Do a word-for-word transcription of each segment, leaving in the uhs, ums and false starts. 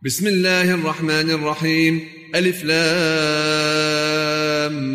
بسم الله الرحمن الرحيم. ألف لام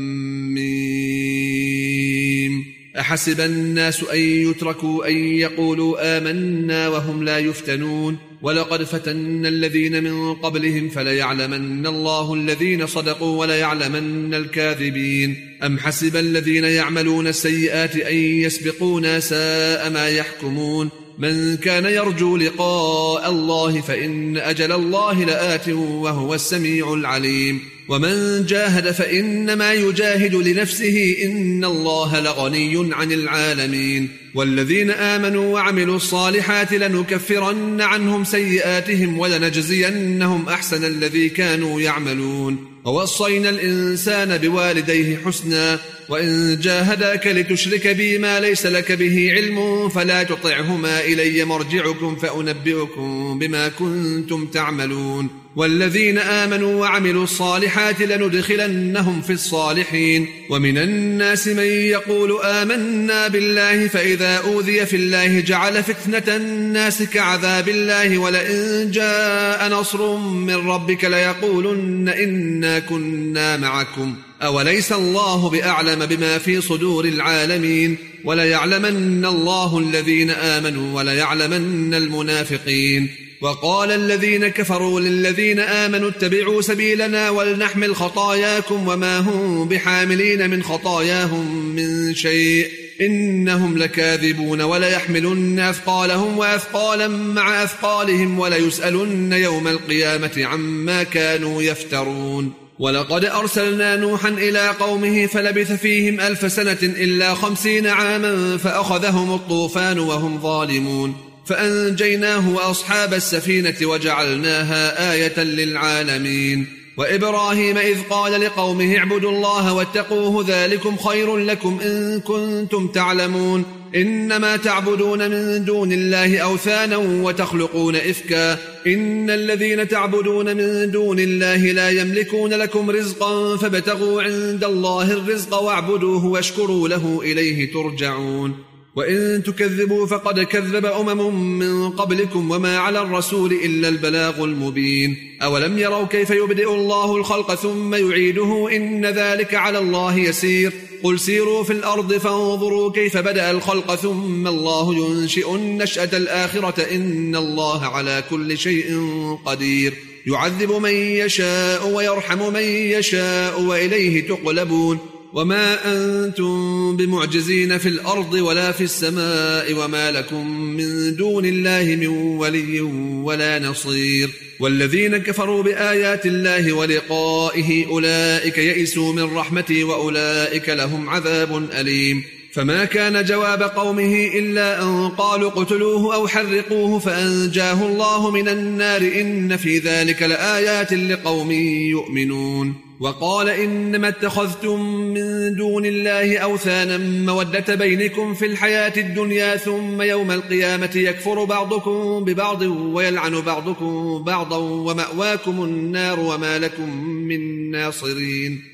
ميم. أحسب الناس أن يتركوا أن يقولوا آمنا وهم لا يفتنون ولقد فتنا الذين من قبلهم فليعلمن الله الذين صدقوا وليعلمن الكاذبين. أم حسب الذين يعملون السيئات أن يسبقونا ساء ما يحكمون. من كان يرجو لقاء الله فإن أجل الله لآت وهو السميع العليم. ومن جاهد فإنما يجاهد لنفسه إن الله لغني عن العالمين. والذين آمنوا وعملوا الصالحات لنكفرن عنهم سيئاتهم ولنجزينهم أحسن الذي كانوا يعملون. ووصينا الإنسان بوالديه حسنا وإن جاهداك لتشرك بي ما ليس لك به علم فلا تطعهما إلي مرجعكم فأنبئكم بما كنتم تعملون. والذين آمنوا وعملوا الصالحات لندخلنهم في الصالحين. ومن الناس من يقول آمنا بالله فإذا أوذي في الله جعل فتنة الناس كعذاب الله ولئن جاء نصر من ربك ليقولن إنا كنا معكم أوليس الله بأعلم بما في صدور العالمين. وليعلمن الله الذين آمنوا وليعلمن المنافقين. وقال الذين كفروا للذين آمنوا اتبعوا سبيلنا ولنحمل خطاياكم وما هم بحاملين من خطاياهم من شيء إنهم لكاذبون. وليحملن أثقالهم وأثقالا مع أثقالهم وليسألن يوم القيامة عما كانوا يفترون. ولقد أرسلنا نوحا إلى قومه فلبث فيهم ألف سنة إلا خمسين عاما فأخذهم الطوفان وهم ظالمون فأنجيناه وأصحاب السفينة وجعلناها آية للعالمين. وإبراهيم إذ قال لقومه اعبدوا الله واتقوه ذلكم خير لكم إن كنتم تعلمون. إنما تعبدون من دون الله أوثانا وتخلقون إفكا إن الذين تعبدون من دون الله لا يملكون لكم رزقا فابتغوا عند الله الرزق واعبدوه واشكروا له إليه ترجعون. وإن تكذبوا فقد كذب أمم من قبلكم وما على الرسول إلا البلاغ المبين. أولم يروا كيف يبدئ الله الخلق ثم يعيده إن ذلك على الله يسير. قل سيروا في الأرض فانظروا كيف بدأ الخلق ثم الله ينشئ النشأة الآخرة إن الله على كل شيء قدير. يعذب من يشاء ويرحم من يشاء وإليه تقلبون. وما أنتم بمعجزين في الأرض ولا في السماء وما لكم من دون الله من ولي ولا نصير. والذين كفروا بآيات الله ولقائه أولئك يئسوا من رحمتي وأولئك لهم عذاب أليم. فما كان جواب قومه إلا أن قالوا اقتلوه أو حرقوه فأنجاه الله من النار إن في ذلك لآيات لقوم يؤمنون. وقال إنما اتخذتم من دون الله أوثانا مودة بينكم في الحياة الدنيا ثم يوم القيامة يكفر بعضكم ببعض ويلعن بعضكم بعضا ومأواكم النار وما لكم من ناصرين.